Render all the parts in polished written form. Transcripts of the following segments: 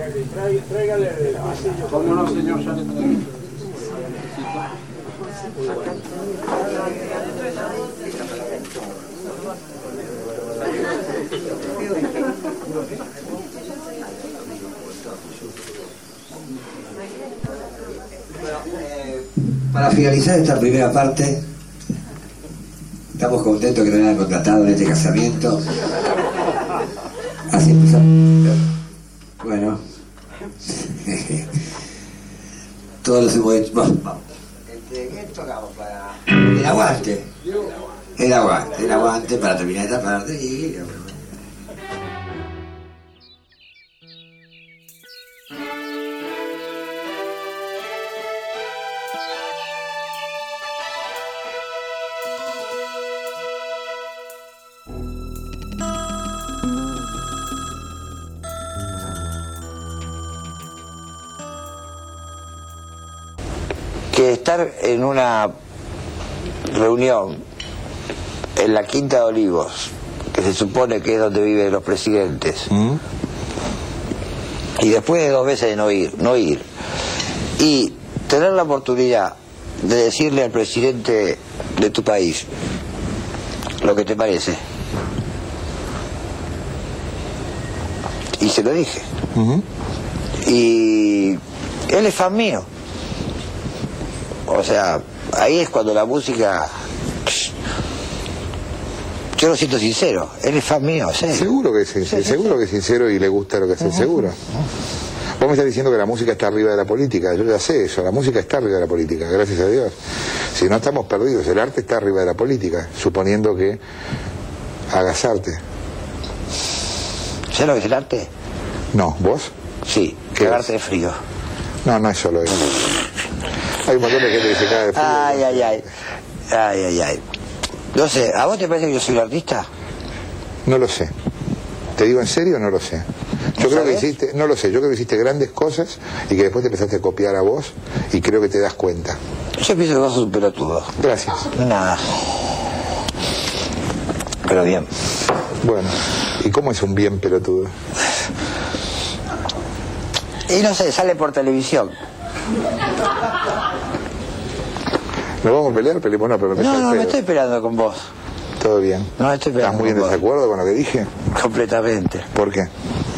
Tráigale el vasillo. ¿Cómo no, señor? Sale para aquí. Para finalizar esta primera parte, estamos contentos que nos hayan contratado en este casamiento. Así empezamos. Bueno, todos los hemos hecho. Vamos. ¿Qué tocamos para el aguante? El aguante para terminar esta parte y. Que estar en una reunión en la Quinta de Olivos, que se supone que es donde viven los presidentes, y después de 2 veces de no ir, y tener la oportunidad de decirle al presidente de tu país lo que te parece, y se lo dije, y él es fan mío. O sea, ahí es cuando la música... Yo lo siento sincero, él es fan mío, ¿sí? Seguro que sí, seguro que es sincero y le gusta lo que hace, seguro. Vos me estás diciendo que la música está arriba de la política, yo ya sé eso, la música está arriba de la política, gracias a Dios. Si no estamos perdidos, el arte está arriba de la política, suponiendo que hagas arte. ¿Sabes lo que es el arte? No, ¿vos? Sí, cagarte de frío. No, no es solo eso. Hay un montón de gente que se caga de frío. Ay. No sé, ¿a vos te parece que yo soy un artista? No lo sé. ¿Te digo en serio? No lo sé. Yo creo que hiciste, no lo sé, yo creo que hiciste grandes cosas y que después te empezaste a copiar a vos y creo que te das cuenta. Yo pienso que vos sos un pelotudo. Gracias. Nada. Pero bien. Bueno, ¿y cómo es un bien pelotudo? Y no sé, sale por televisión. ¿Nos vamos a pelear? Peleemos, no, pero No, me estoy peleando con vos. Todo bien. No, estoy peleando. ¿Estás muy en desacuerdo con lo que dije? Completamente. ¿Por qué?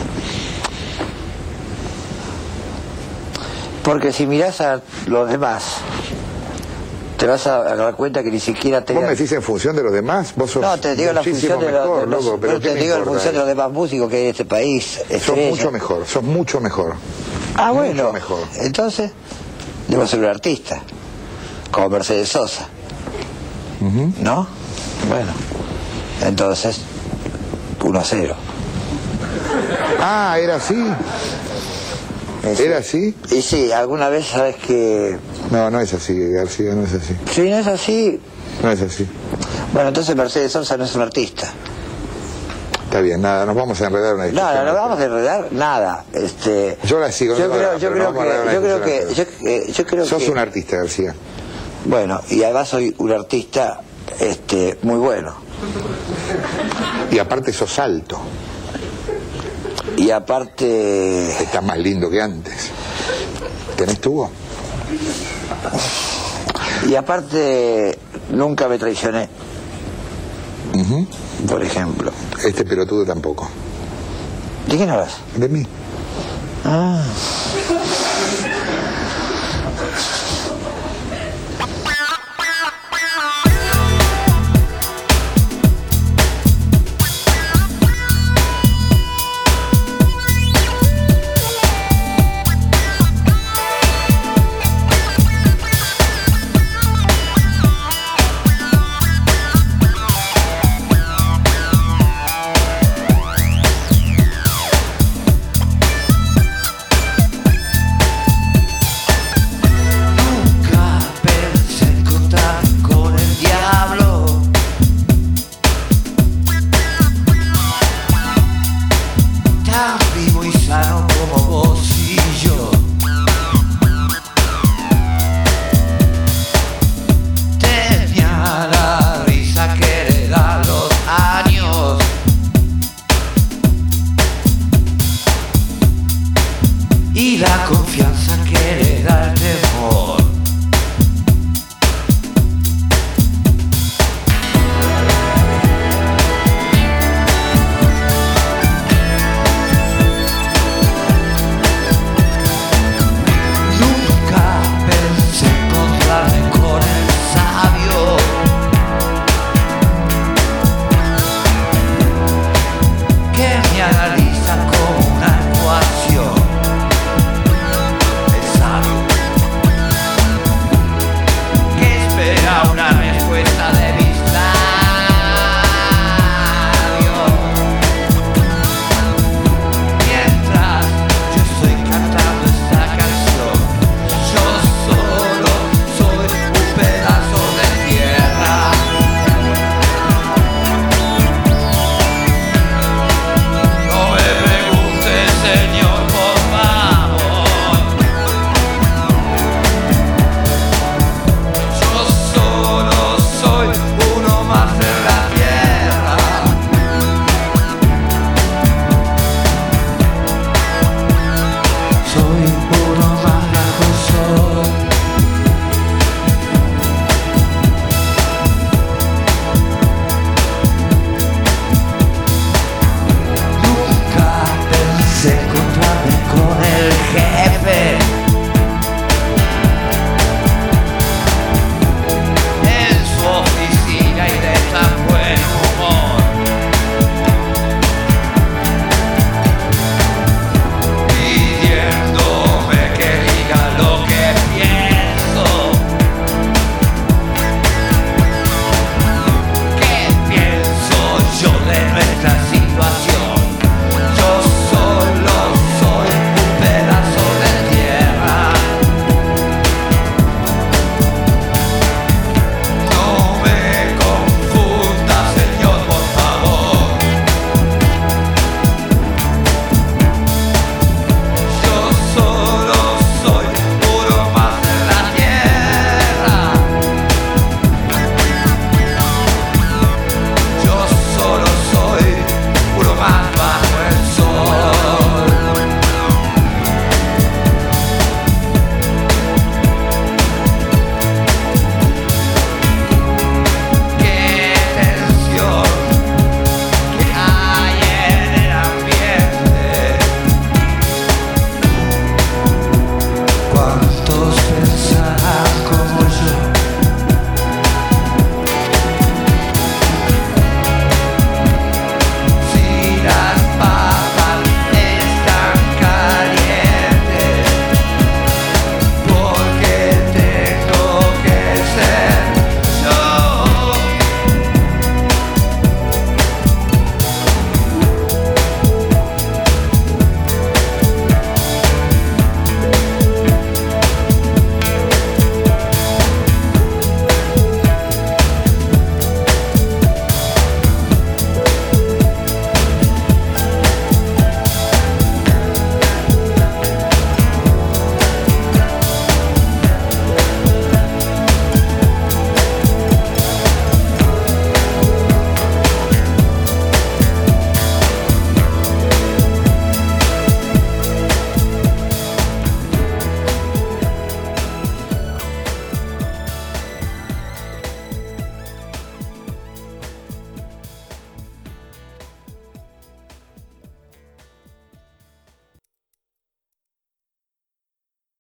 Porque si mirás a los demás, te vas a dar cuenta que ni siquiera te... ¿Vos me decís en función de los demás? ¿Vos sos no, te digo la función de los... loco, pero te digo en función de los demás músicos que hay en este país. Sos mucho mejor, sos mucho mejor. Ah, bueno. Mucho mejor. Entonces, debo ser un artista. Como Mercedes Sosa. ¿No? Bueno. Entonces, 1-0. Ah, ¿era así? ¿Era así? Y sí, alguna vez sabes que... No, no es así, García, no es así. Si no es así... No es así. Bueno, entonces Mercedes Sosa no es un artista. Está bien, nada, nos vamos a enredar una discusión. No vamos a enredar nada. Yo la sigo. Yo creo Sos que... un artista, García. Bueno, y además soy un artista muy bueno. Y aparte sos alto. Y aparte... Estás más lindo que antes. ¿Tenés tubo? Y aparte nunca me traicioné. Por ejemplo. Este pelotudo tampoco. ¿De quién hablas? De mí. Ah.